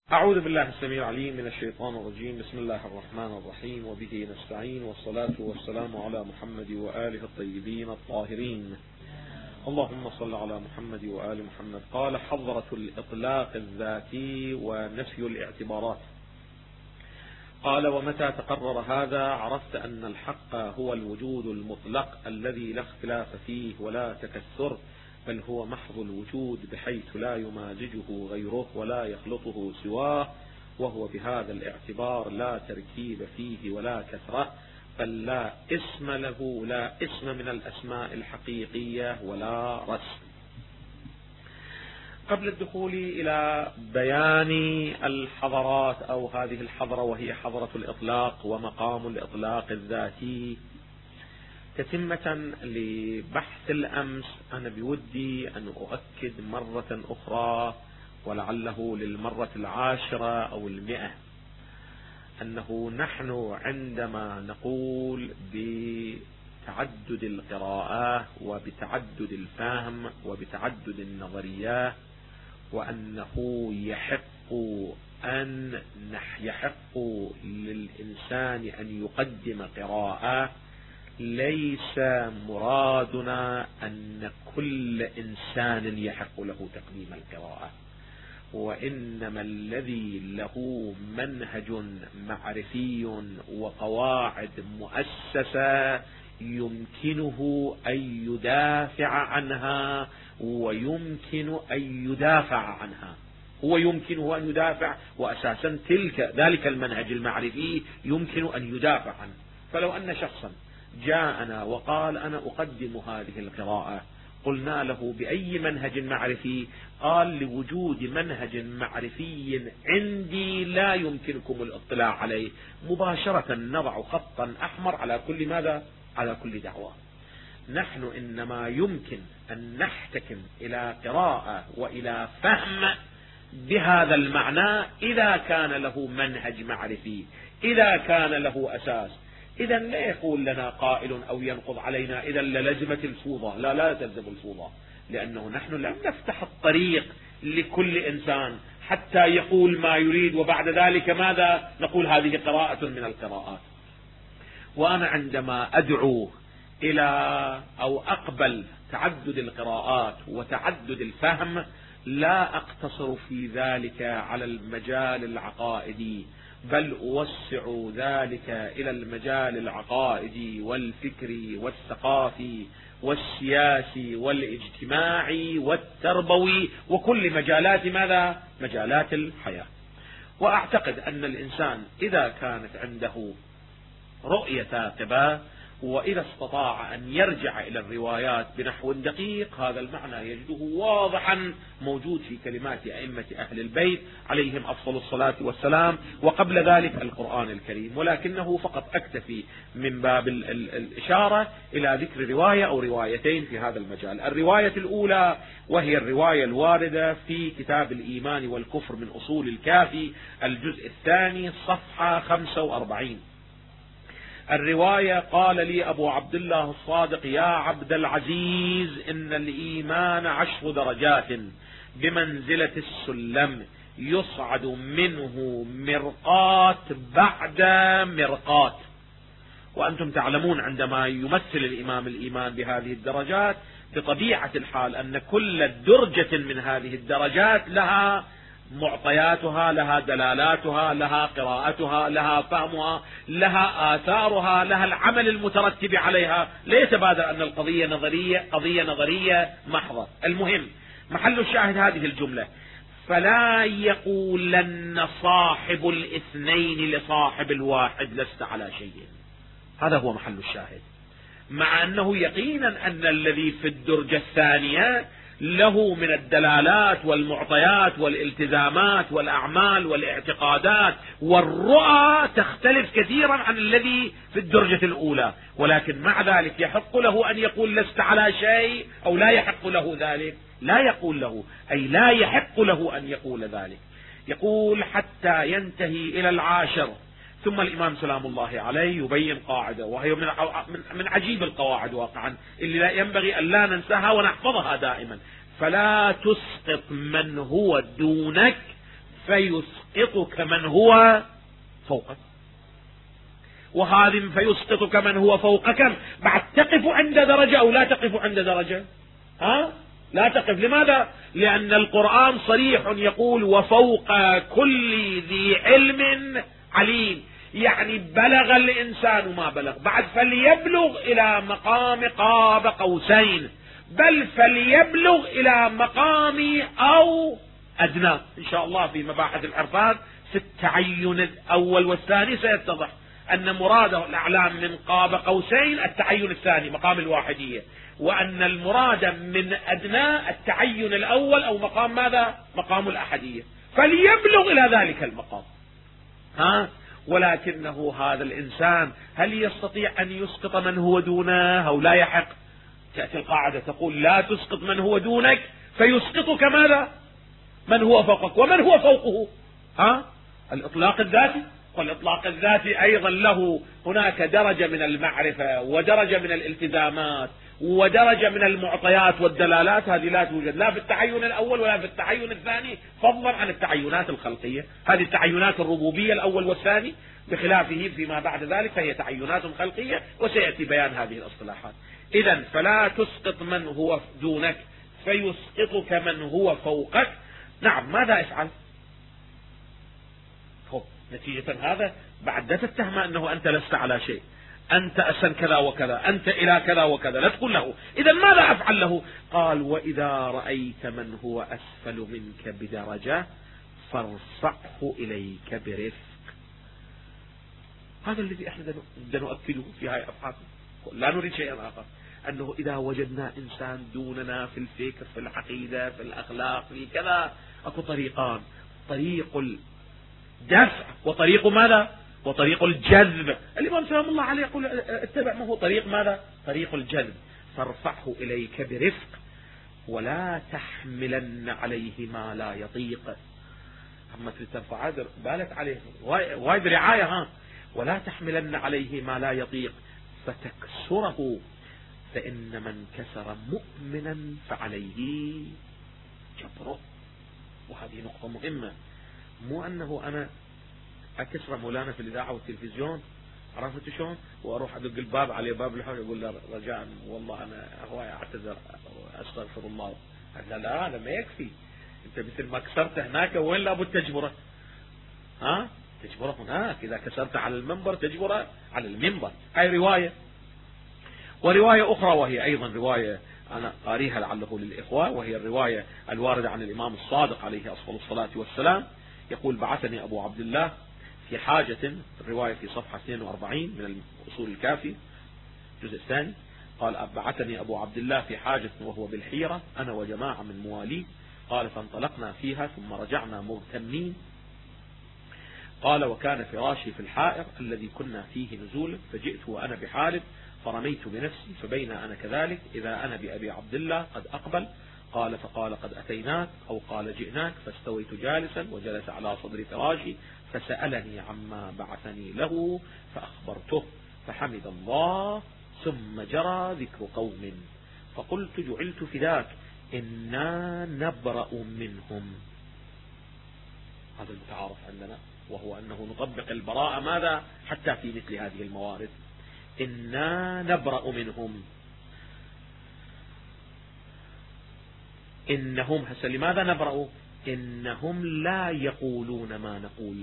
أعوذ بالله السميع العليم من الشيطان الرجيم. بسم الله الرحمن الرحيم، وبه نستعين، والصلاة والسلام على محمد وآله الطيبين الطاهرين. اللهم صل على محمد وآل محمد. قال: حضرة الإطلاق الذاتي ونفي الاعتبارات. قال: ومتى تقرر هذا عرفت أن الحق هو الوجود المطلق الذي لا اختلاف فيه ولا تكثر، بل هو محض الوجود بحيث لا يمازجه غيره ولا يخلطه سواه، وهو بهذا الاعتبار لا تركيب فيه ولا كثرة، بل لا اسم له، لا اسم من الأسماء الحقيقية ولا رسم. قبل الدخول إلى بيان الحضرات أو هذه الحضرة وهي حضرة الإطلاق ومقام الإطلاق الذاتي، تتمة لبحث الأمس، أنا بودي أن أؤكد مرة أخرى ولعله للمرة 10 أو 100 أنه نحن عندما نقول بتعدد القراءات وبتعدد الفهم وبتعدد النظريات، وأنه يحق للإنسان أن يقدم قراءة، ليس مرادنا أن كل إنسان يحق له تقديم القراءة، وإنما الذي له منهج معرفي وقواعد مؤسسة يمكنه أن يدافع عنها ويمكن أن يدافع عنها، هو يمكنه أن يدافع، وأساسا ذلك المنهج المعرفي يمكن أن يدافع عنه. فلو أن شخصا جاءنا وقال: أنا أقدم هذه القراءة، قلنا له: بأي منهج معرفي؟ قال: لوجود منهج معرفي عندي لا يمكنكم الاطلاع عليه. مباشرة نضع خطا أحمر على كل ماذا؟ على كل دعوة. نحن إنما يمكن أن نحتكم إلى قراءة وإلى فهم بهذا المعنى إذا كان له منهج معرفي، إذا كان له أساس. إذا لا يقول لنا قائل أو ينقض علينا: إذا للزمت الفوضى. لا تلزم الفوضى، لأنه نحن لم نفتح الطريق لكل إنسان حتى يقول ما يريد وبعد ذلك ماذا نقول؟ هذه قراءة من القراءات. وأنا عندما أدعو إلى أو أقبل تعدد القراءات وتعدد الفهم، لا أقتصر في ذلك على المجال العقائدي، بل أوسع ذلك إلى المجال العقائدي والفكري والثقافي والسياسي والاجتماعي والتربوي وكل مجالات ماذا؟ مجالات الحياة. وأعتقد أن الإنسان إذا كانت عنده رؤية ثاقبة، وإذا استطاع أن يرجع إلى الروايات بنحو دقيق، هذا المعنى يجده واضحا موجود في كلمات أئمة أهل البيت عليهم أفضل الصلاة والسلام، وقبل ذلك القرآن الكريم. ولكنه فقط أكتفي من باب الإشارة إلى ذكر رواية أو روايتين في هذا المجال. الرواية الأولى وهي الرواية الواردة في كتاب الإيمان والكفر من أصول الكافي، الجزء الثاني، صفحة 45. الرواية: قال لي أبو عبد الله الصادق: يا عبد العزيز، إن الإيمان 10 درجات بمنزلة السلم، يصعد منه مرقات بعد مرقات. وأنتم تعلمون عندما يمثل الإمام الإيمان بهذه الدرجات، بطبيعة الحال أن كل درجة من هذه الدرجات لها معطياتها، لها دلالاتها، لها قراءتها، لها فهمها، لها آثارها، لها العمل المترتب عليها. لا يتبادر أن القضية قضية نظرية محضة. المهم محل الشاهد هذه الجملة: فلا يقولن صاحب الاثنين لصاحب الواحد لست على شيء. هذا هو محل الشاهد، مع أنه يقينا أن الذي في الدرجة الثانية له من الدلالات والمعطيات والالتزامات والأعمال والاعتقادات والرؤى تختلف كثيرا عن الذي في الدرجة الأولى، ولكن مع ذلك يحق له أن يقول لست على شيء، أو لا يحق له ذلك؟ لا يقول له، أي لا يحق له أن يقول ذلك. يقول: حتى ينتهي إلى 10. ثم الإمام سلام الله عليه يبين قاعدة، وهي من عجيب القواعد واقعا اللي لا ينبغي أن لا ننساها ونحفظها دائما: فلا تسقط من هو دونك فيسقطك من هو فوقك، وهذه فيسقطك من هو فوقك بعد تقف عند درجة أو لا تقف عند درجة؟ لا تقف. لماذا؟ لأن القرآن صريح يقول وفوق كل ذي علم عليم، يعني بلغ الإنسان ما بلغ، بعد فليبلغ إلى مقام قاب قوسين، بل فليبلغ إلى مقام أو أدنى. إن شاء الله في مباحث العرفات في التعين الأول والثاني سيتضح أن مراده الأعلام من قاب قوسين التعين الثاني مقام الواحدية، وأن المراد من أدنى التعين الأول أو مقام ماذا؟ مقام الأحدية، فليبلغ إلى ذلك المقام. ولكنه هذا الإنسان هل يستطيع أن يسقط من هو دونه أو لا يحق؟ تأتي القاعدة تقول لا تسقط من هو دونك فيسقطك ماذا؟ من هو فوقك. ومن هو فوقه؟ الإطلاق الذاتي. والإطلاق الذاتي أيضا له هناك درجة من المعرفة ودرجة من الالتزامات ودرجة من المعطيات والدلالات، هذه لا توجد لا في التعين الأول ولا في التعين الثاني، فضلا عن التعينات الخلقية. هذه التعينات الربوبية الأول والثاني، بخلافه فيما بعد ذلك فهي تعينات خلقية، وسيأتي بيان هذه الاصطلاحات. إذن فلا تسقط من هو دونك فيسقطك من هو فوقك. نعم، ماذا افعل؟ نتيجة هذا بعد لا تتهم أنه أنت لست على شيء، أنت أحسن كذا وكذا، أنت إلى كذا وكذا، لا تقول له إذا ماذا أفعل له؟ قال وإذا رأيت من هو أسفل منك بدرجة فارفعه إليك برفق. هذا الذي احنا نؤكده في هاي الأبحاث، لا نريد شيئا آخر، أنه إذا وجدنا إنسان دوننا في الفكر في العقيدة في الأخلاق في كذا، أكو طريقان: طريق الدفع وطريق ماذا؟ وطريق الجذب. الإمام سلام الله عليه يقول اتبع ما هو طريق ماذا؟ طريق الجذب. فارفعه إليك برفق ولا تحملن عليه ما لا يطيق. أما ترفع بالك عليه وايد رعاية. ولا تحملن عليه ما لا يطيق فتكسره، فإن من كسر مؤمنا فعليه جبره. وهذه نقطة مهمة، مو أنه أنا أكسر مولانا في الإذاعة والتلفزيون، عرفت شلون، وأروح أدق الباب عليه باب الحول يقول له رجاء والله أنا هواي أعتذر أستغفر الله. لا هذا ما يكفي، أنت مثل ما كسرت هناك وين لابد تجبره؟ تجبره هناك. إذا كسرت على المنبر تجبره على المنبر. هاي رواية. ورواية أخرى وهي أيضا رواية أنا قاريها لعله للإخوة، وهي الرواية الواردة عن الإمام الصادق عليه أفضل الصلاة والسلام، يقول بعثني أبو عبد الله في حاجة، الرواية في صفحة 42 من الأصول الكافي الجزء الثاني، قال بعثني أبو عبد الله في حاجة وهو بالحيرة أنا وجماعة من مواليه، قال فانطلقنا فيها ثم رجعنا مغتمين. قال وكان فراشي في الحائر الذي كنا فيه نزول، فجئت وأنا بحالب فرميت بنفسي، فبين أنا كذلك إذا أنا بأبي عبد الله قد أقبل. قال فقال قد أتيناك أو قال جئناك، فاستويت جالسا وجلس على صدر فراشي فسألني عما بعثني له فأخبرته، فحمد الله ثم جرى ذكر قوم، فقلت جعلت فداك إنا نبرأ منهم. هذا المتعارف عندنا، وهو أنه نطبق البراءة ماذا حتى في مثل هذه الموارد. إنا نبرأ منهم. إنهم هسه لماذا نبرأ؟ إنهم لا يقولون ما نقول.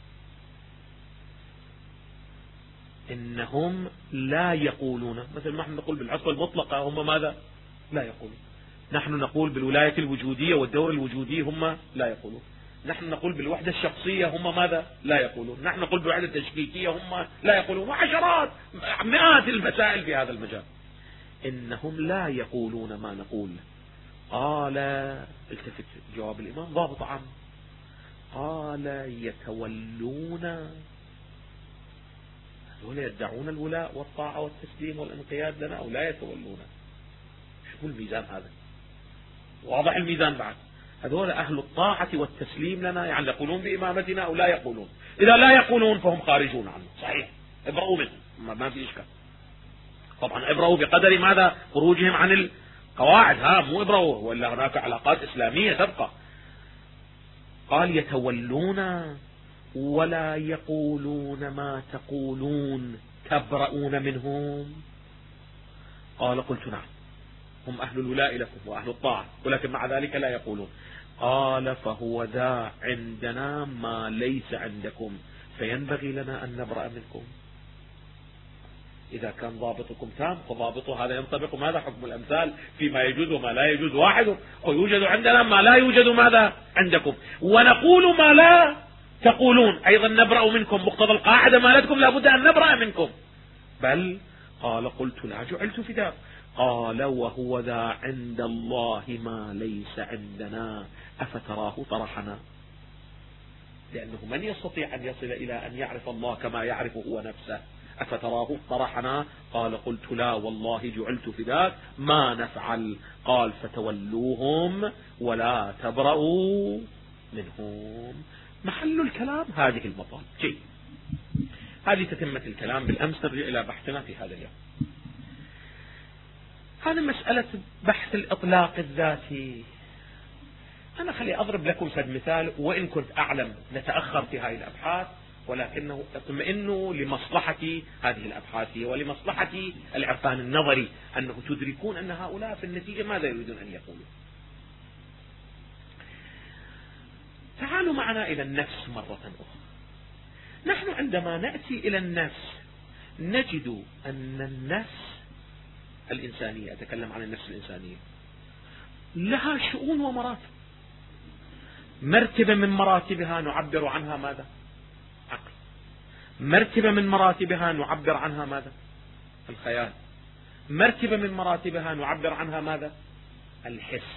إنهم لا يقولون، مثل ما نحن نقول بالعصبة المطلقة هم ماذا؟ لا يقولون. نحن نقول بالولاية الوجودية والدور الوجودي هم لا يقولون. نحن نقول بالوحدة الشخصية هم ماذا؟ لا يقولون. نحن نقول بالوحدة التشكيكية هم لا يقولون. وعشرات مئات المسائل في هذا المجال. إنهم لا يقولون ما نقول. قال التفت جواب الإمام ضابط عام، قال يتولون، هذول يدعون الولاء والطاعة والتسليم والانقياد لنا أو لا يتولون؟ شو الميزان هذا؟ واضح الميزان بعد. هذول أهل الطاعة والتسليم لنا، يعني يقولون بإمامتنا أو لا يقولون؟ إذا لا يقولون فهم خارجون عنه، صحيح، ابرأوا منه، ما في إشكال. طبعا ابرأوا بقدر ماذا؟ خروجهم عن القواعد، مو ابرأوا، ولا هناك علاقات إسلامية تبقى. قال يتولون ولا يقولون ما تقولون تبرؤون منهم؟ قال قلت نعم، هم أهل الولاء لكم وأهل الطاعة، ولكن مع ذلك لا يقولون. قال فهو ذا عندنا ما ليس عندكم، فينبغي لنا أن نبرأ منكم. إذا كان ضابطكم تام فضابطه هذا ينطبق. ماذا حكم الأمثال فيما يجوز وما لا يجوز؟ واحد، ويوجد عندنا ما لا يوجد ماذا عندكم، ونقول ما لا تقولون، أيضا نبرأ منكم. مقتضى القاعدة مالتكم لابد أن نبرأ منكم. بل قال قلت لا جعلت فداء. قال وهو ذا عند الله ما ليس عندنا، أفتراه طرحنا؟ لأنه من يستطيع أن يصل إلى أن يعرف الله كما يعرف هو نفسه؟ أفتراه طرحنا؟ قال قلت لا والله جعلت فداك، ما نفعل؟ قال فتولوهم ولا تبرؤوا منهم. محل الكلام هذه المطالب. جيد، هذه تتمة الكلام بالأمس. نرجع إلى بحثنا في هذا اليوم. هذه مسألة بحث الإطلاق الذاتي. أنا خلي أضرب لكم فد مثال، وإن كنت أعلم نتأخر في هذه الأبحاث، ولكنه اطمئنوا لمصلحة هذه الأبحاث ولمصلحة العرفان النظري، أنه تدركون أن هؤلاء في النتيجة ماذا يريدون أن يقولوا. تعالوا معنا إلى النفس مرة أخرى. نحن عندما نأتي إلى النفس نجد أن النفس الإنسانية، أتكلم عن النفس الإنسانية، لها شؤون ومراتب. مرتبة من مراتبها نعبر عنها ماذا؟ عقل. مرتبة من مراتبها نعبر عنها ماذا؟ الخيال. مرتبة من مراتبها نعبر عنها ماذا؟ الحس.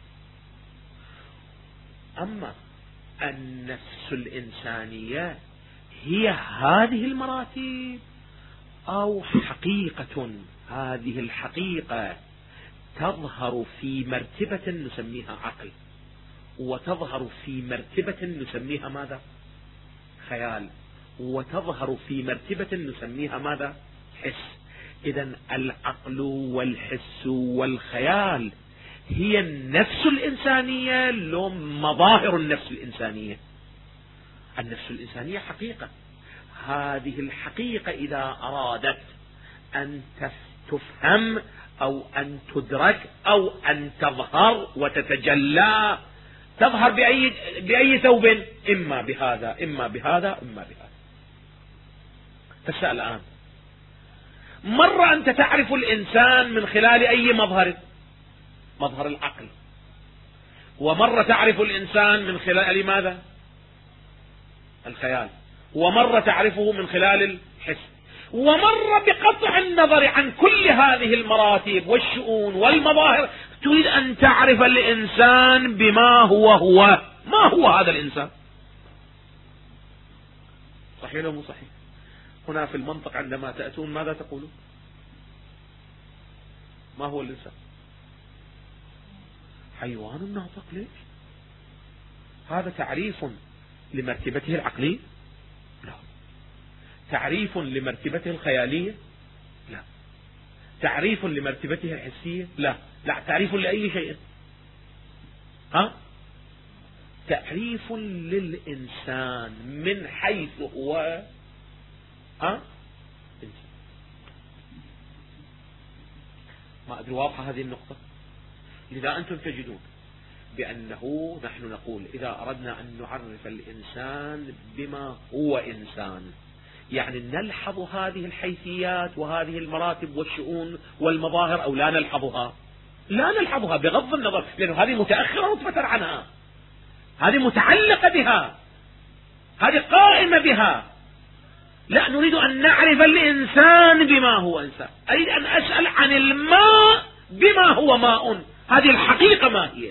أما النفس الإنسانية هي هذه المراتب أو حقيقة؟ هذه الحقيقة تظهر في مرتبة نسميها عقل، وتظهر في مرتبة نسميها ماذا؟ خيال، وتظهر في مرتبة نسميها ماذا؟ حس. إذن العقل والحس والخيال هي النفس الإنسانية لو مظاهر النفس الإنسانية؟ النفس الإنسانية حقيقة. هذه الحقيقة إذا أرادت أن تفهم أو أن تدرك أو أن تظهر وتتجلى، تظهر بأي ثوب؟ إما بهذا إما بهذا إما بهذا. فالسؤال الآن، مرة أنت تعرف الإنسان من خلال أي مظهر؟ مظهر العقل. ومرة تعرف الإنسان من خلال ماذا؟ الخيال. ومرة تعرفه من خلال الحس. ومرة بقطع النظر عن كل هذه المراتب والشؤون والمظاهر تريد أن تعرف الإنسان بما هو. ما هو هذا الإنسان؟ صحيح أو مو صحيح؟ هنا في المنطق عندما تأتون ماذا تقولون؟ ما هو الإنسان؟ حيوان ناطق. ليش؟ هذا تعريف لمرتبته العقلية؟ لا. تعريف لمرتبته الخيالية؟ لا. تعريف لمرتبته الحسية؟ لا. لا، تعريف لأي شيء. تعريف للإنسان من حيث هو إنسان. ما أدري واضحة هذه النقطة؟ لذا أنتم تجدون بأنه نحن نقول إذا أردنا أن نعرف الإنسان بما هو إنسان، يعني نلحظ هذه الحيثيات وهذه المراتب والشؤون والمظاهر أو لا نلحظها؟ لا نلحظها بغض النظر، لأنه هذه متأخرة رتبة عنها، هذه متعلقة بها، هذه قائمة بها. لا، نريد أن نعرف الإنسان بما هو إنسان. أريد أن أسأل عن الماء بما هو ماء، هذه الحقيقة ما هي؟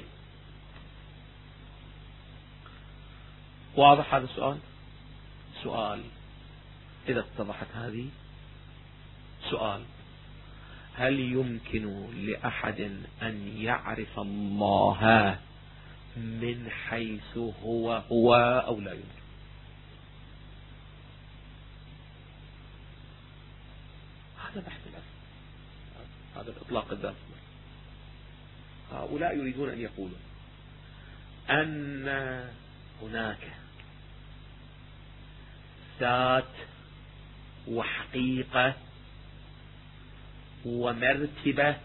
واضح هذا السؤال؟ سؤال إذا اتضحت هذه. سؤال: هل يمكن لأحد أن يعرف الله من حيث هو أو لا يمكن؟ هذا بحث الأصل، هذا الإطلاق الذاتي. هؤلاء يريدون أن يقولوا أن هناك ذات وحقيقة ومرتبة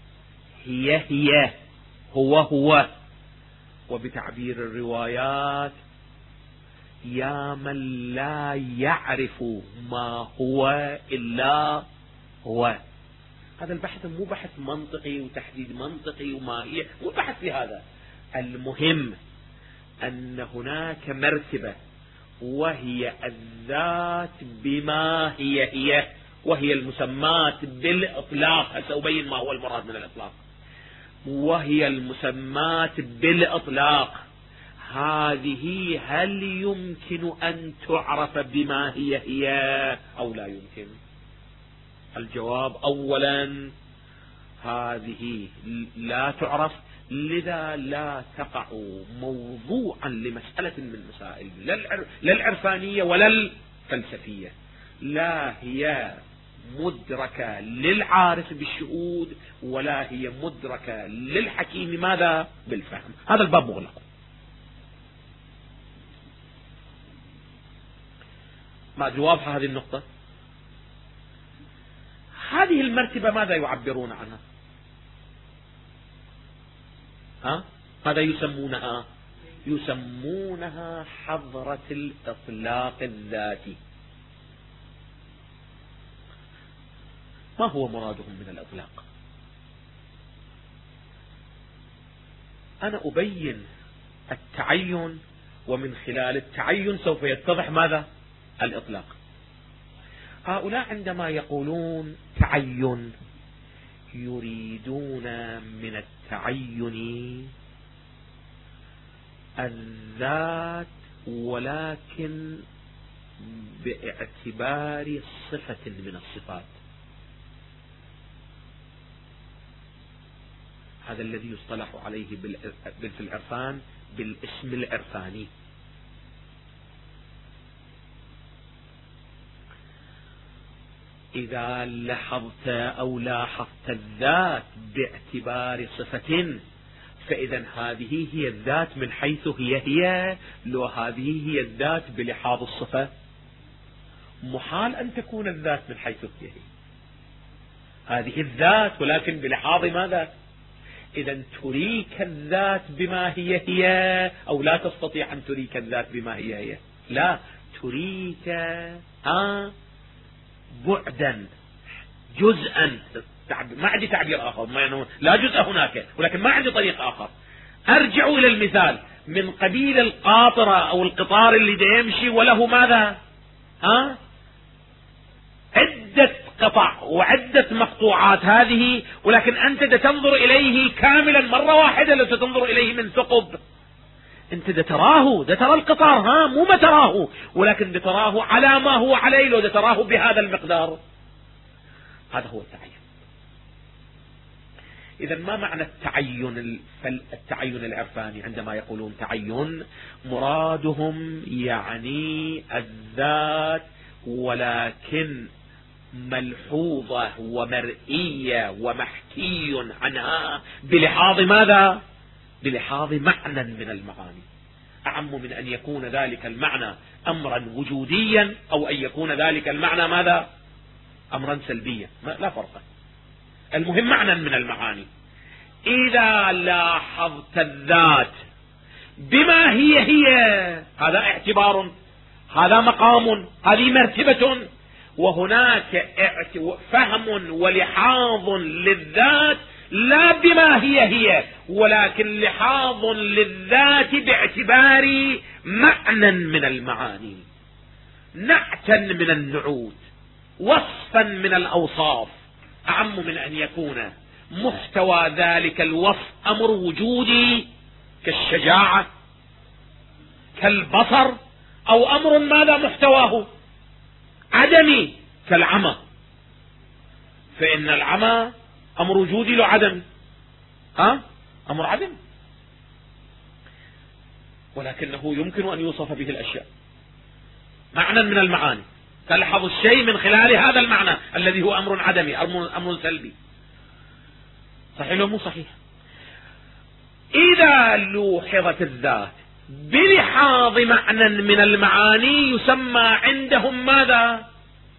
هي هو، وبتعبير الروايات يا من لا يعرف ما هو إلا هو. هذا البحث مو بحث منطقي وتحديد منطقي وما هي، مو بحث في هذا. المهم أن هناك مرتبة وهي الذات بما هي، وهي المسمات بالإطلاق. سأبين ما هو المراد من الإطلاق. وهي المسمات بالإطلاق هذه هل يمكن أن تعرف بما هي أو لا يمكن؟ الجواب أولا هذه لا تعرف، لذا لا تقع موضوعا لمسألة من مسائل لا العرفانية ولا الفلسفية. لا هي مدركة للعارف بالشهود ولا هي مدركة للحكيم ماذا؟ بالفهم. هذا الباب مغلق. ما أدري واضحة هذه النقطة؟ هذه المرتبة ماذا يعبرون عنها؟ ماذا يسمونها؟ يسمونها حضرة الإطلاق الذاتي. ما هو مرادهم من الإطلاق؟ أنا أبين التعين، ومن خلال التعين سوف يتضح ماذا؟ الإطلاق. هؤلاء عندما يقولون تعين يريدون من التعين الذات، ولكن باعتبار صفة من الصفات. هذا الذي يصطلح عليه في العرفان بالاسم العرفاني. إذا لاحظت أو لاحظت الذات باعتبار صفة، فإذا هذه هي الذات من حيث هي، لو هذه هي الذات بلحاظ الصفة محال أن تكون الذات من حيث هي. هذه الذات ولكن بلحاظ ماذا؟ إذا تريك الذات بما هي أو لا تستطيع أن تريك الذات بما هي؟ لا، تريك بعدا جزءا. ما عندي تعبير آخر، لا جزء هناك، ولكن ما عندي طريق آخر. أرجع إلى المثال من قبيل القاطرة أو القطار اللي دا يمشي وله ماذا؟ عدة قطع وعدة مقطوعات هذه، ولكن أنت دا تنظر إليه كاملا مرة واحدة، لو تنظر إليه من ثقب. أنت دا تراه، دا ترى القطار، مو ما تراه، ولكن دا تراه على ما هو عليه، لو دا تراه بهذا المقدار. هذا هو التعين. إذا ما معنى التعين العرفاني؟ عندما يقولون تعين مرادهم يعني الذات، ولكن ملحوظة ومرئية ومحكي عنها بلحاظ ماذا؟ بلحاظ معنى من المعاني، أعم من أن يكون ذلك المعنى أمرا وجوديا أو أن يكون ذلك المعنى ماذا؟ أمرا سلبيا. لا فرق، المهم معنى من المعاني. إذا لاحظت الذات بما هي هذا اعتبار، هذا مقام، هذه مرتبة، وهناك فهم ولحاظ للذات لا بما هي ولكن لحاظ للذات باعتبار معنى من المعاني، نعتا من النعوت، وصفا من الأوصاف، أعم من أن يكون محتوى ذلك الوصف أمر وجودي كالشجاعة كالبصر، أو أمر ماذا محتواه عدمي كالعمى. فإن العمى أمر وجودي له عدم، أمر عدم، ولكنه يمكن أن يوصف به الأشياء، معنى من المعاني. تلحظ الشيء من خلال هذا المعنى الذي هو أمر عدمي، أمر سلبي. صحيح ولا مو صحيح؟ إذا لوحظت الذات بلحاظ معنى من المعاني يسمى عندهم ماذا؟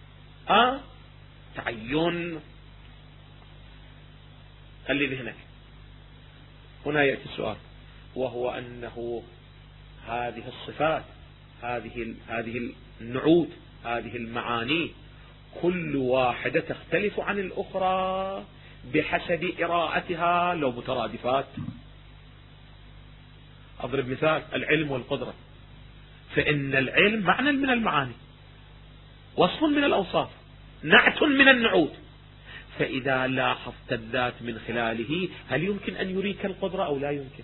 تعين. خلي ذهنك. هنا يأتي السؤال، وهو أنه هذه الصفات، هذه النعوت، هذه المعاني، كل واحدة تختلف عن الأخرى بحسب إراءتها لو مترادفات. أضرب مثال: العلم والقدرة، فإن العلم معنى من المعاني، وصف من الأوصاف، نعت من النعوت، فإذا لاحظت الذات من خلاله هل يمكن أن يريك القدرة أو لا يمكن؟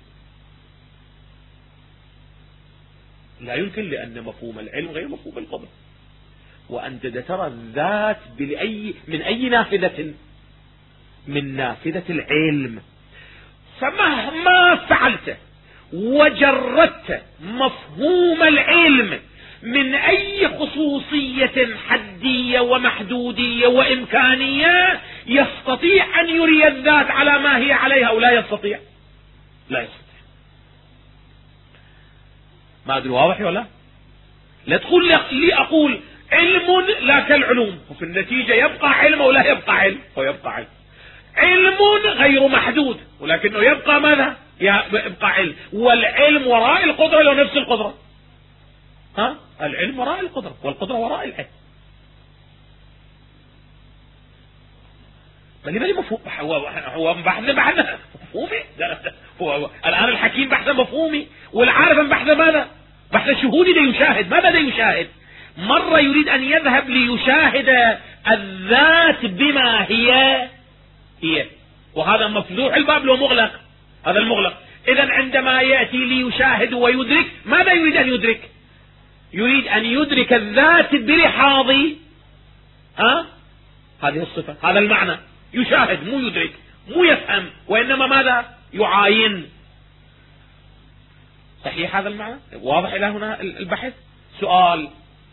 لا يمكن، لأن مفهوم العلم غير مفهوم القدرة. وأنت ترى الذات من أي نافذة؟ من نافذة العلم. فمهما فعلت وجردت مفهوم العلم من أي خصوصية حدية ومحدودية وإمكانية، يستطيع أن يري الذات على ما هي عليها أو لا يستطيع؟ لا يستطيع. ما أدري واضح ولا لا؟ تقول لي أقول علم لا كالعلوم، وفي النتيجة يبقى علم ولا يبقى علم، ويبقى علم. علم غير محدود ولكنه يبقى ماذا؟ يبقى علم. والعلم وراء القدرة لو نفس القدرة. العلم وراء القدرة والقدرة وراء العلم. بل مفهوم هو بحث مفهومي. هو الآن الحكيم بحث مفهومي، والعارف بحث ماذا؟ بحث شهودي ليشاهد. ماذا ليشاهد؟ مرة يريد أن يذهب ليشاهد الذات بما هي، وهذا مفتوح الباب لو مغلق، هذا المغلق. إذن عندما يأتي ليشاهد ويدرك، ماذا يريد أن يدرك؟ يريد أن يدرك الذات بلحاظ هذه الصفة، هذا المعنى. يشاهد، مو يدرك، مو يفهم، وإنما ماذا؟ يعاين. صحيح هذا المعنى؟ واضح إلى هنا البحث؟ سؤال: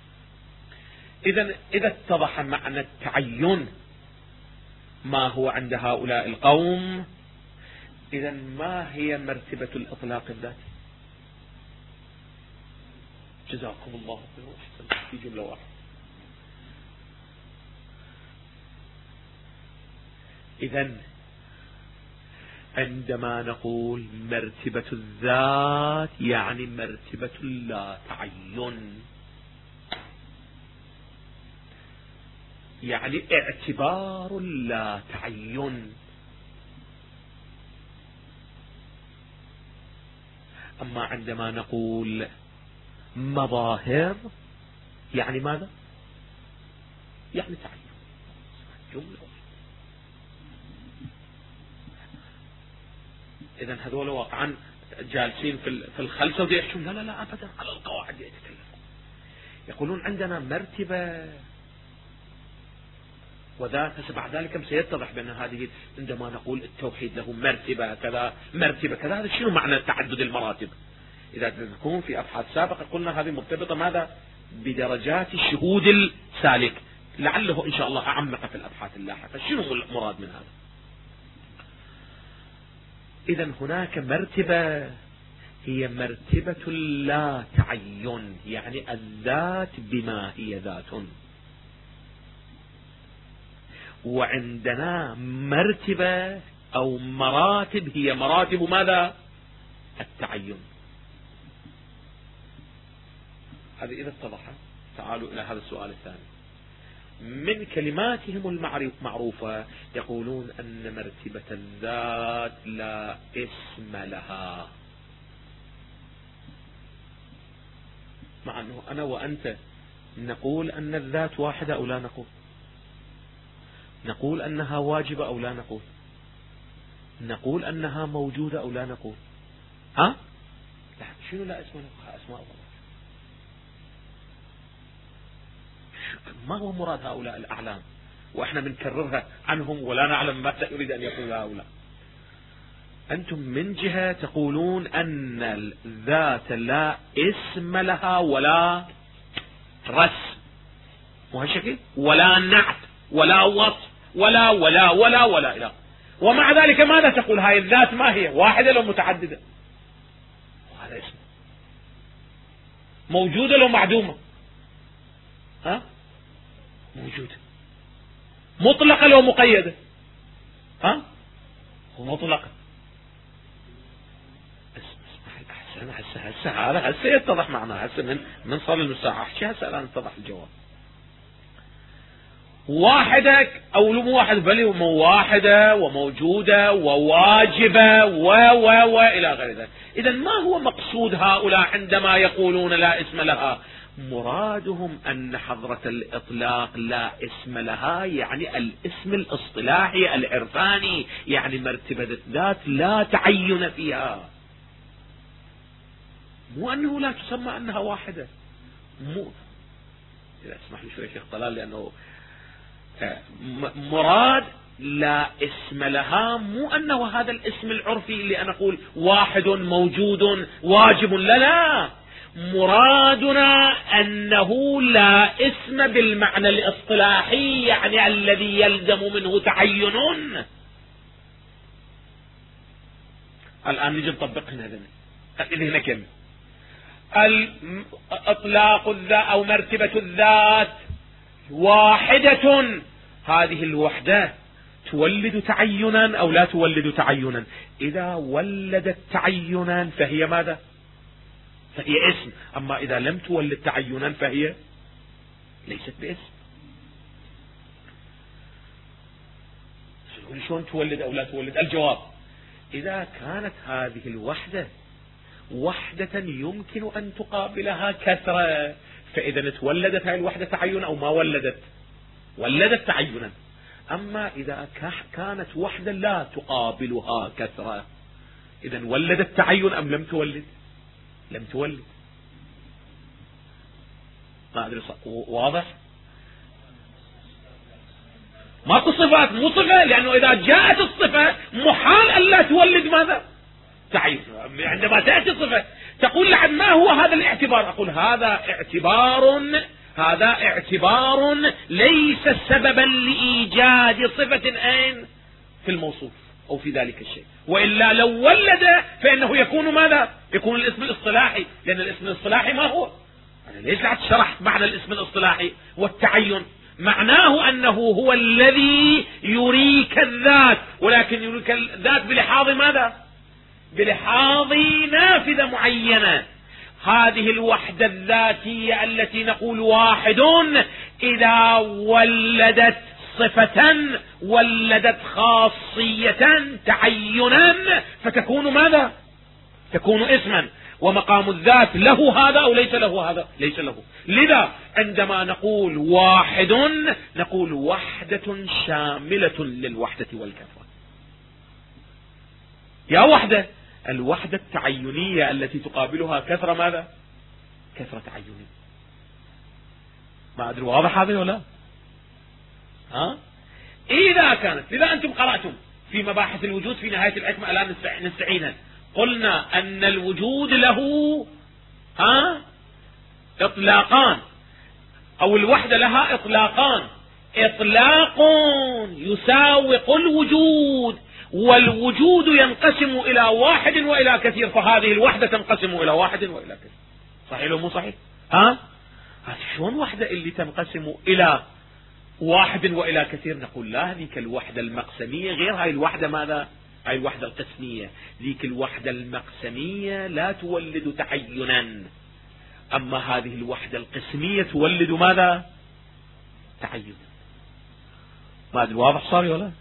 إذا اتضح معنى التعين ما هو عند هؤلاء القوم، إذا ما هي مرتبة الإطلاق الذاتي؟ جزاكم الله خير. في جملة واحدة. إذن عندما نقول مرتبة الذات يعني مرتبة لا تعين، يعني اعتبار لا تعين. أما عندما نقول مظاهر يعني ماذا؟ يعني تعين. جملة. إذن هذول واقعا جالسين في الخلفة ويحشون لا لا لا أبدا على القواعد يتكلمون. يقولون عندنا مرتبة وذات، بعد ذلك سيتضح بأن هذه عندما نقول التوحيد له مرتبة كذا مرتبة كذا، هذا شنو معنى تعدد المراتب؟ إذا تذكرون في أبحاث سابقة قلنا هذه مرتبطة ماذا؟ بدرجات الشهود السالك. لعله إن شاء الله أعمق في الأبحاث اللاحقة شنو المراد من هذا. إذن هناك مرتبة هي مرتبة لا تعين، يعني الذات بما هي ذات. وعندنا مرتبة أو مراتب هي مراتب ماذا؟ التعين. هذا إذا اتضح. تعالوا إلى هذا السؤال الثاني. من كلماتهم المعروفة يقولون أن مرتبة الذات لا اسم لها، مع أنه أنا وأنت نقول أن الذات واحدة أو لا نقول؟ نقول أنها واجبة أو لا نقول؟ نقول أنها موجودة أو لا نقول؟ لا، شنو لا اسم لها؟ أسماء الله. ما هو مراد هؤلاء الأعلام وإحنا بنكررها عنهم ولا نعلم ماذا يريد أن يقول هؤلاء؟ أنتم من جهة تقولون أن الذات لا اسم لها ولا رسم، وهالشكل ولا نعت ولا وصف ولا ولا ولا ولا إله. ومع ذلك ماذا تقول؟ هاي الذات ما هي؟ واحدة لو متعددة؟ وهذا اسم. موجودة لو معدومة؟ ها؟ موجودة. مطلقة لو مقيدة؟ ها؟ مطلقة. هسه يتضح معنا، هسه من صار المساحة احكي، هسه الان يتضح الجواب. واحدة او مو واحد، بل واحدة وموجودة وواجبة الى غير ذلك. اذا ما هو مقصود هؤلاء عندما يقولون لا اسم لها؟ مرادهم ان حضرة الاطلاق لا اسم لها يعني الاسم الاصطلاحي العرفاني، يعني مرتبة الذات لا تعين فيها، مو انه لا تسمى انها واحدة. مو اذا اسمح لي شوي شيخ طلال، لانه مراد لا اسم لها مو انه هذا الاسم العرفي اللي انا اقول واحد موجود واجب، لا، مرادنا انه لا اسم بالمعنى الاصطلاحي، يعني الذي يلزم منه تعين. الان نجي نطبق هنا كم اطلاق الذات او مرتبة الذات واحدة، هذه الوحدة تولد تعينا او لا تولد تعينا؟ اذا ولدت تعينا فهي ماذا؟ فهي اسم. اما اذا لم تولد تعينا فهي ليست باسم. شلون تولد او لا تولد؟ الجواب: اذا كانت هذه الوحدة وحدة يمكن ان تقابلها كثرة، فاذا تولدت هذه الوحدة تعين او ما ولدت تعينا. اما اذا كانت وحدة لا تقابلها كثرة، اذا ولدت تعين ام لم تولد؟ لم تولد. ما ادري واضح؟ ماكو صفات، مو صفة، لانه اذا جاءت الصفة محال ان لا تولد ماذا؟ تعين. عندما تأتي صفة تقول لعن ما هو هذا الاعتبار؟ اقول هذا اعتبار ليس سببا لإيجاد صفة أين في الموصوف أو في ذلك الشيء، وإلا لو ولد فإنه يكون ماذا؟ يكون الاسم الاصطلاحي، لأن الاسم الاصطلاحي ما هو؟ أنا ليش لا شرحت معنى الاسم الاصطلاحي والتعين؟ معناه أنه هو الذي يريك الذات، ولكن يريك الذات بلحاظ ماذا؟ بلحاظ نافذة معينة. هذه الوحدة الذاتية التي نقول واحد، إذا ولدت صفة ولدت خاصية تعينا فتكون ماذا؟ تكون اسما. ومقام الذات له هذا أو ليس له هذا؟ ليس له. لذا عندما نقول واحد نقول وحدة شاملة للوحدة والكثرة. يا وحدة الوحدة التعينية التي تقابلها كثرة ماذا؟ كثرة تعينية. ما أدري واضح هذا ولا؟ إذا كانت، لذا أنتم قرأتم في مباحث الوجود في نهاية الحكمة الآن نستعينها، قلنا أن الوجود له إطلاقان، أو الوحدة لها إطلاقان. إطلاق يساوق الوجود، والوجود ينقسم إلى واحد وإلى كثير، فهذه الوحدة تنقسم إلى واحد وإلى كثير. صحيح ولا مو صحيح؟ شلون وحدة اللي تنقسم إلى واحد وإلى كثير؟ نقول لا، ذيك الوحدة المقسمية غير هاي الوحدة ماذا؟ هاي الوحدة القسمية. ذيك الوحدة المقسمية لا تولد تعينا، أما هذه الوحدة القسمية تولد ماذا؟ تعين. ما أدري واضح صار ولا؟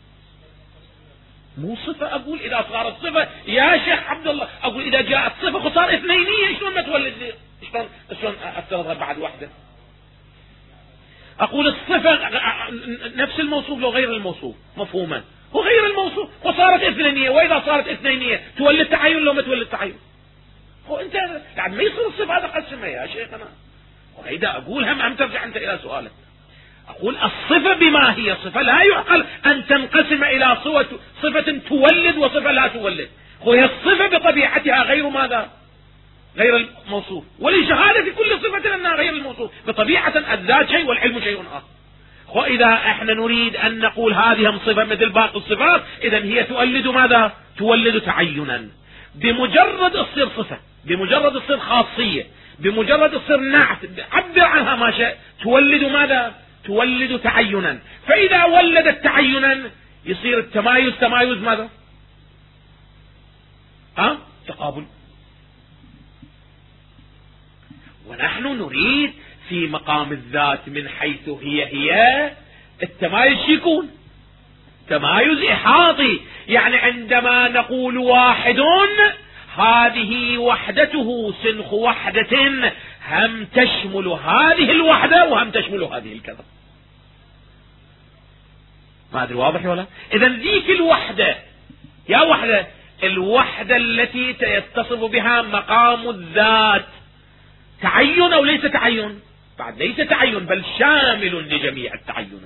مو صفة أقول إذا صارت صفة يا شيخ عبد الله، أقول إذا جاءت صفة صار اثنينية، شلون ما تولد لي؟ شلون أفترضها بعد واحدة؟ أقول الصفة نفس الموصوف لو غير الموصوف مفهوما، وغير الموصوف وصارت اثنينية، وإذا صارت اثنينية تولد تعين لو ما تولد تعين؟ وانت يعني ما يصير الصفة هذا قسمها يا شيخنا. وإذا أقول هم ترجع أنت إلى سؤالك، أقول الصفة بما هي صفة لا يعقل أن تنقسم إلى صفة تولد وصفة لا تولد. وهي الصفة بطبيعتها غير ماذا؟ غير الموصوف، ولشهادة كل صفة أنها غير الموصوف. بطبيعة الذات شيء والعلم شيء آخر. وإذا احنا نريد أن نقول هذه صفة مثل باقي الصفات، إذا هي تولد ماذا؟ تولد تعينا. بمجرد تصير صفة، بمجرد تصير خاصية، بمجرد تصير نعت عبر عنها ما شاء تولد ماذا؟ تولد تعينا. فإذا ولدت تعينا يصير التمايز تمايز ماذا؟ تقابل. ونحن نريد في مقام الذات من حيث هي التمايز يكون تمايز إحاطي. يعني عندما نقول واحد هذه وحدته سنخ وحدة هم تشمل هذه الوحدة وهم تشمل هذه الكذا. ما أدري واضح ولا؟ إذن ذيك الوحدة يا وحدة الوحدة التي يتصف بها مقام الذات تعين أو ليس تعين؟ بعد ليس تعين بل شامل لجميع التعينات.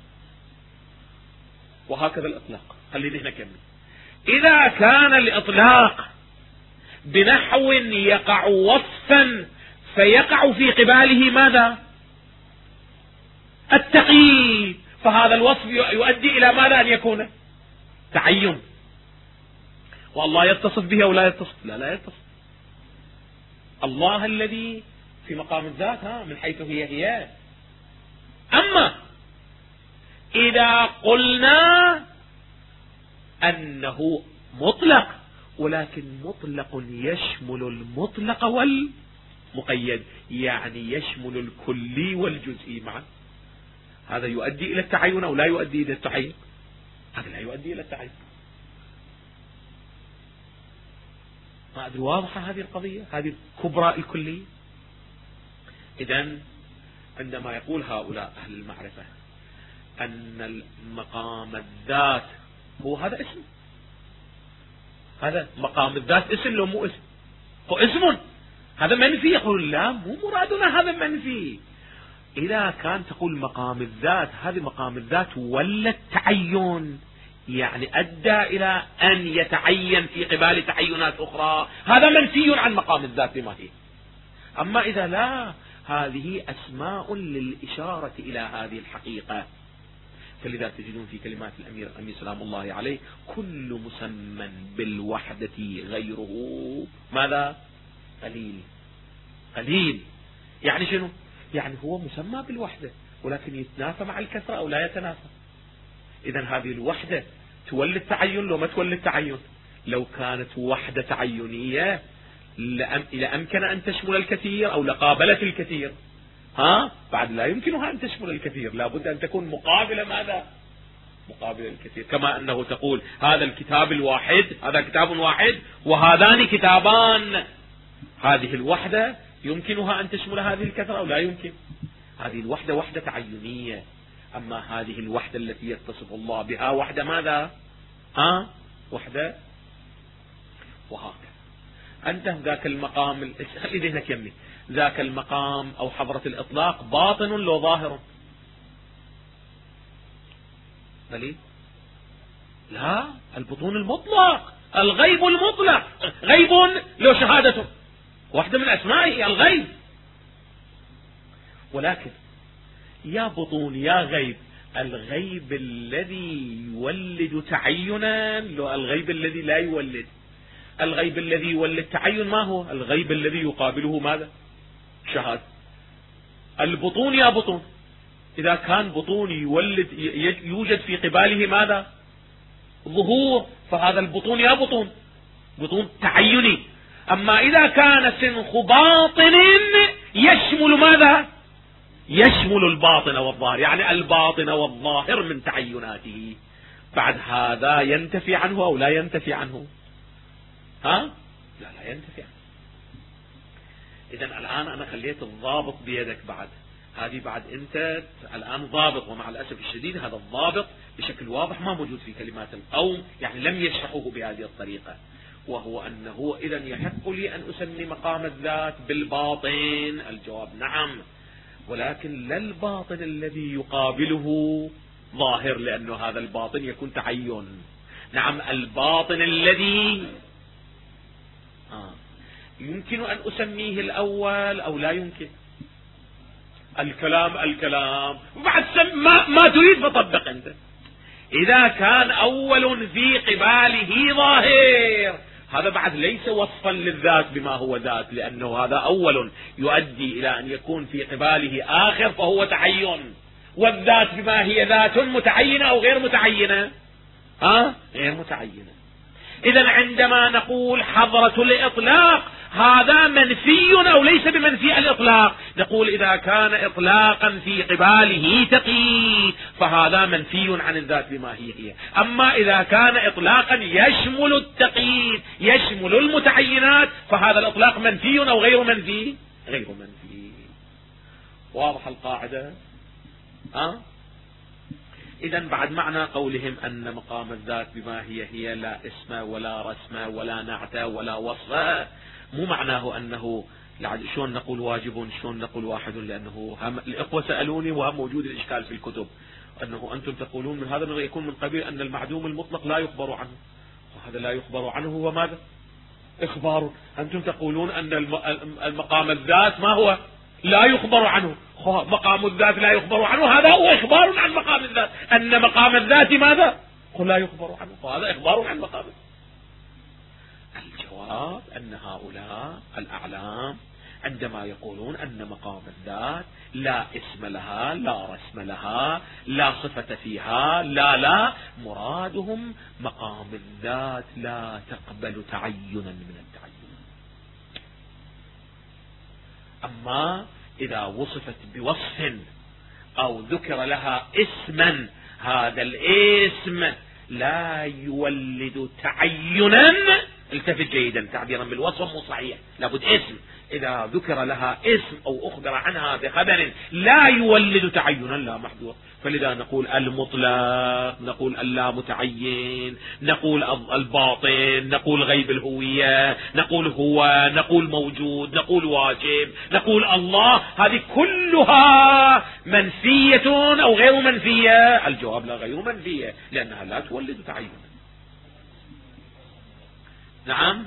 وهكذا الإطلاق. خلينا نكمل. إذا كان الإطلاق بنحو يقع وصفا فيقع في قباله ماذا؟ التقييد، فهذا الوصف يؤدي إلى ماذا؟ أن يكون تعين. والله يتصف به أو لا يتصف؟ لا يتصف. الله الذي في مقام الذات من حيث هي. أما إذا قلنا أنه مطلق ولكن مطلق يشمل المطلق والمقيد، يعني يشمل الكلي والجزئي معا، هذا يؤدي إلى التعين أو لا يؤدي إلى التعين؟ هذا لا يؤدي إلى التعين. ما أدري واضحة هذه القضية، هذه كبرى الكلية. إذن عندما يقول هؤلاء أهل المعرفة أن المقام الذات هو هذا اسم، هذا مقام الذات اسم لو مو اسم؟ هو اسم، هذا منفي. يقول لا مو مرادنا هذا منفي. إذا كان تقول مقام الذات، هذه مقام الذات ولا التعين، يعني أدى إلى أن يتعين في قبال تعينات أخرى، هذا منفي عن مقام الذات بما هي. أما إذا لا، هذه أسماء للإشارة إلى هذه الحقيقة. فلذا تجدون في كلمات الأمير سلام الله عليه كل مسمى بالوحدة غيره ماذا؟ قليل. يعني شنو؟ يعني هو مسمى بالوحدة ولكن يتنافى مع الكثرة أو لا يتنافى. إذن هذه الوحدة تولد تعين لو ما تولد تعين؟ لو كانت وحدة تعينية لأمكن أن تشمل الكثير أو لقابلت الكثير. بعد لا يمكنها أن تشمل الكثير، لابد أن تكون مقابلة ماذا؟ مقابلة الكثير. كما أنه تقول هذا الكتاب الواحد، هذا كتاب واحد وهذان كتابان، هذه الوحدة يمكنها أن تشمل هذه الكثرة أو لا يمكن؟ هذه الوحدة وحدة تعينية. أما هذه الوحدة التي يتصف الله بها وحدة ماذا؟ وحدة. وهكذا أنت ذاك المقام ذهنك يمي، ذاك المقام أو حضرة الإطلاق باطن لو ظاهر؟ بلي لا، البطون المطلق، الغيب المطلق. غيب لو شهادته، واحدة من أسمائه الغيب. ولكن يا بطون يا غيب، الغيب الذي يولد تعينا لو الغيب الذي لا يولد؟ الغيب الذي يولد تعين ما هو؟ الغيب الذي يقابله ماذا؟ شهادة. البطون يا بطون، إذا كان بطون يوجد في قباله ماذا؟ ظهور، فهذا البطون يا بطون بطون تعيني. أما إذا كان سنخ باطن يشمل ماذا؟ يشمل الباطن والظاهر، يعني الباطن والظاهر من تعيناته، بعد هذا ينتفي عنه أو لا ينتفي عنه؟ لا ينتفي عنه. إذن الآن أنا خليت الضابط بيدك، بعد هذه بعد أنت الآن ضابط، ومع الأسف الشديد هذا الضابط بشكل واضح ما موجود في كلمات القوم، يعني لم يشرحوه بهذه الطريقة، وهو أنه إذن يحق لي أن أسمي مقام الذات بالباطن. الجواب نعم، ولكن لا الباطن الذي يقابله ظاهر، لأنه هذا الباطن يكون تعين. نعم، الباطن الذي يمكن أن أسميه الأول أو لا يمكن؟ الكلام وبعد ما تريد فطبق أنت. إذا كان أول في قباله ظاهر، هذا بعد ليس وصفا للذات بما هو ذات، لأنه هذا أول يؤدي إلى أن يكون في قباله آخر فهو تعين، والذات بما هي ذات متعينة أو غير متعينة؟ غير متعينة. إذا عندما نقول حضرة الإطلاق هذا منفي أو ليس بمنفي الإطلاق، نقول إذا كان إطلاقا في قباله تقييد فهذا منفي عن الذات بما هي. أما إذا كان إطلاقا يشمل التقييد يشمل المتعينات فهذا الإطلاق منفي أو غير منفي؟ غير منفي. واضح القاعدة؟ إذا بعد معنى قولهم أن مقام الذات بما هي لا اسم ولا رسم ولا نعت ولا وصف، مو معناه أنه شلون نقول واجب شلون نقول واحد، لأنه الإخوة سألوني وهم موجود الإشكال في الكتب أنه أنتم تقولون من هذا يكون من قبيل أن المعدوم المطلق لا يخبر عنه، وهذا لا يخبر عنه هو ماذا؟ إخبار. أنتم تقولون أن المقام الذات ما هو؟ لا يخبر عنه. مقام الذات لا يخبر عنه، هذا هو إخبار عن مقام الذات. أن مقام الذات ماذا؟ لا يخبر عنه، وهذا إخبار عن مقام الذات. الجواب أن هؤلاء الأعلام عندما يقولون أن مقام الذات لا اسم لها لا رسم لها لا صفة فيها لا مرادهم مقام الذات لا تقبل تعينا من التعين. أما إذا وصفت بوصف أو ذكر لها اسما هذا الاسم لا يولد تعينا، التفت جيدا تعبيرا بالوصف مو صحيح، لابد اسم. إذا ذكر لها اسم أو أخبر عنها بخبر لا يولد تعينا لا محذور، فلذا نقول المطلق، نقول اللا متعين، نقول الباطن، نقول غيب الهوية، نقول هو، نقول موجود، نقول واجب، نقول الله. هذه كلها منفية أو غير منفية؟ الجواب لا، غير منفية، لأنها لا تولد تعينا. نعم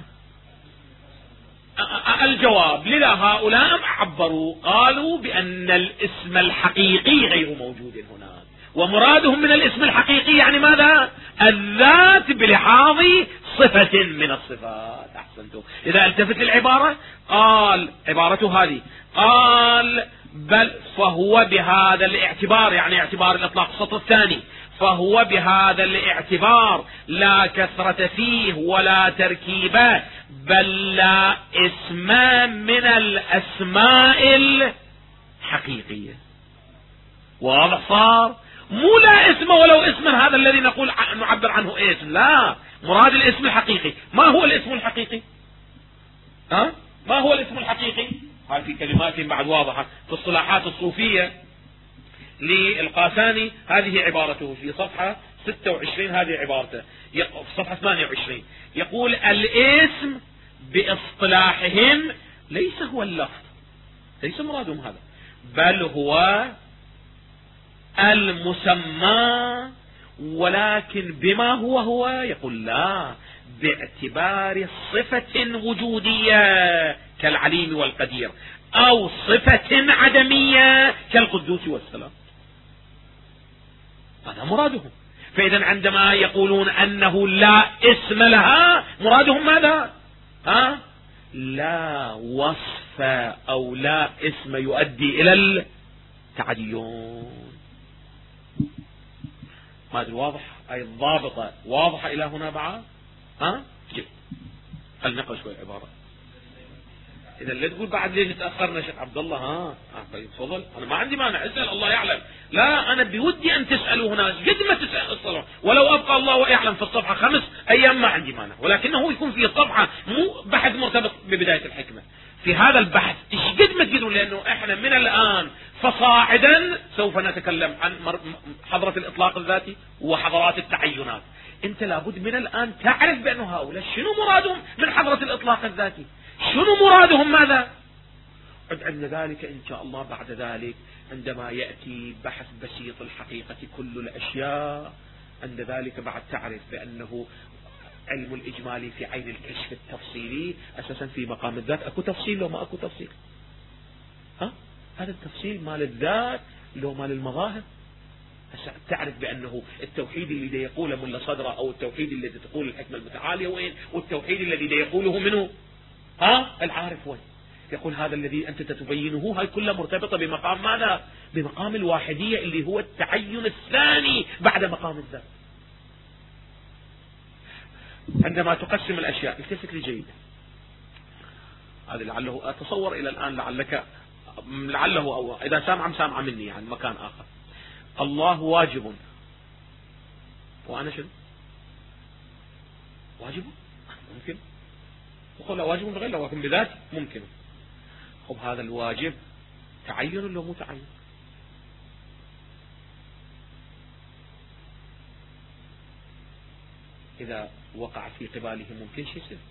الجواب لذا هؤلاء عبروا قالوا بأن الاسم الحقيقي غير موجود هناك، ومرادهم من الاسم الحقيقي يعني ماذا؟ الذات بلحاظ صفة من الصفات. أحسنتم. إذا التفت العبارة قال عبارته هذه قال بل فهو بهذا الاعتبار، يعني اعتبار الإطلاق السطر الثاني، فهو بهذا الاعتبار لا كثرة فيه ولا تركيبة بل لا اسم من الأسماء الحقيقية. واضح صار؟ مو لا اسم ولو اسم هذا الذي نقول نعبر عنه اسم، لا، مراد الاسم الحقيقي. ما هو الاسم الحقيقي؟ ما هو الاسم الحقيقي؟ هذه في كلمات بعد واضحة في الصلاحات الصوفية للقاساني، هذه عبارته في صفحة 26، هذه عبارته في صفحة 28 يقول الاسم باصطلاحهم ليس هو اللفظ، ليس مرادهم هذا، بل هو المسمى، ولكن بما هو يقول لا، باعتبار صفة وجودية كالعليم والقدير أو صفة عدمية كالقدوس والسلام. هذا مرادهم. فإذا عندما يقولون أنه لا اسم لها مرادهم ماذا؟ لا وصف أو لا اسم يؤدي إلى التعديون. ما أدري واضح؟ أي الضابطة واضحة إلى هنا بعد؟ جيب خلينا نقرأ شوي عبارة. إذا لا تقول بعد ليش تأخرنا شيخ عبد الله. طيب تفضل، أنا ما عندي مانع، اسأل الله يعلم. لا، أنا بودي أن تسألوا هنا قد ما تسأل الصلاة، ولو أبقى الله يعلم في الصفحة 5 أيام ما عندي مانع، ولكنه يكون في الصفحة مو بحث مرتبط ببداية الحكمة. في هذا البحث إيش قد ما تقولون، لأنه إحنا من الآن فصاعدا سوف نتكلم عن حضرة الإطلاق الذاتي وحضرات التعينات. أنت لابد من الآن تعرف بأن هؤلاء شنو مرادهم من حضرة الإطلاق الذاتي، شنو مرادهم ماذا. عند ذلك إن شاء الله بعد ذلك عندما يأتي بحث بسيط الحقيقة كل الأشياء، عند ذلك بعد تعرف بأنه علم الإجمالي في عين الكشف التفصيلي أساسا في مقام الذات أكو تفصيل لو ما أكو تفصيل. هذا التفصيل مال الذات لو مال المظاهر. تعرف بأنه التوحيد الذي يقوله ملا صدرة أو التوحيد الذي تقول الحكمة المتعالية وين، والتوحيد الذي يقوله منه العارف وين. يقول هذا الذي أنت تبينه هاي كلها مرتبطة بمقام ماذا؟ بمقام الواحدية اللي هو التعين الثاني بعد مقام الذات. عندما تقسم الأشياء التفت لي جيدا، هذا لعله أتصور إلى الآن لعله أو إذا سامع مني عن مكان آخر. الله واجب وأنا شنو؟ واجب ممكن وقل واجب بغير ولكن بذات ممكن. خب هذا الواجب تعين ولا مو تعين؟ إذا وقع في قباله ممكن شيء يصير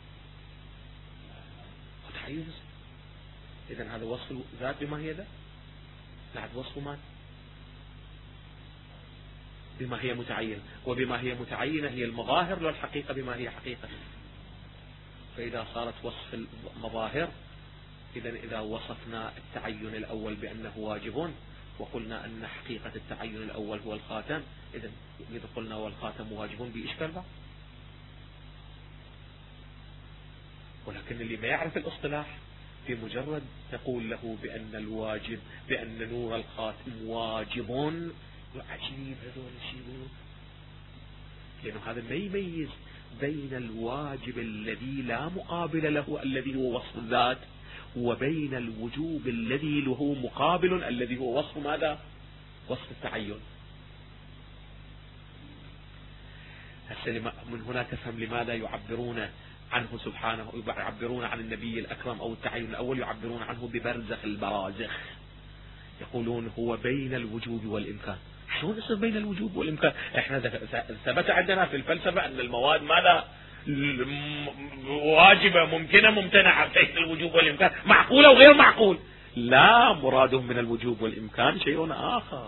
تعين. إذن هذا وصف ذات بما هي ذات، لا وصف ما بما هي متعينة، وبما هي متعينة هي المظاهر لا الحقيقة بما هي حقيقة. فإذا صارت وصف المظاهر، إذا وصفنا التعين الأول بأنه واجب وقلنا أن حقيقة التعين الأول هو الخاتم، إذا قلنا والخاتم واجب بإشكال بعض. ولكن اللي ما يعرف الاصطلاح بمجرد تقول له بأن الواجب بأن نور الخاتم واجب، عجيب هذول الشيء، لأنه هذا ما يميز بين الواجب الذي لا مقابل له الذي هو وصف الذات وبين الوجوب الذي له مقابل الذي هو وصف ماذا؟ وصف التعين. من هنا تفهم لماذا يعبرون عنه سبحانه، يعبرون عن النبي الأكرم أو التعين الأول يعبرون عنه ببرزخ البرازخ، يقولون هو بين الوجوب والإمكان. شلون يصير بين الوجوب والإمكان؟ احنا ثبت عندنا في الفلسفة أن المواد ماذا؟ واجبة ممكنة ممتنعة بين الوجوب والإمكان، معقولة وغير معقول. لا، مرادهم من الوجوب والإمكان شيء آخر.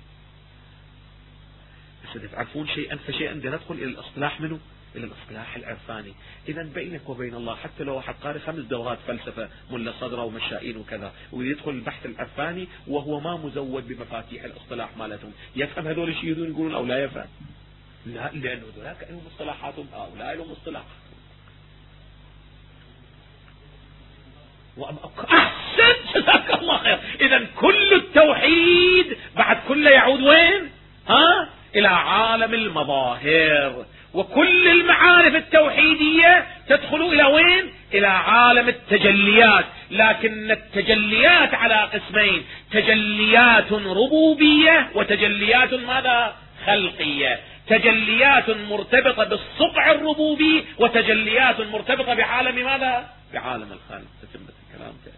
بس تعرفون شيئا فشيئا ندخل إلى الإصطلاح منه، إلى الإصطلاح العرفاني. إذا بينك وبين الله حتى لو واحد قارئ 5 دورات فلسفة ملا صدرة ومشائين وكذا ويدخل البحث العرفاني وهو ما مزود بمفاتيح الإصطلاح مالتهم، يفهم هذول الشيء يقولون أو لا يفهم؟ لا، لأنه ذولاك لهم مصطلحاتهم أو لا لهم مصطلح. أحسن، جزاك الله خير. إذا كل التوحيد بعد كله يعود وين؟ إلى عالم المظاهر، وكل المعارف التوحيدية تدخل إلى وين؟ إلى عالم التجليات. لكن التجليات على قسمين: تجليات ربوبية وتجليات ماذا؟ خلقية. تجليات مرتبطة بالصقع الربوبي وتجليات مرتبطة بعالم ماذا؟ بعالم الخلق.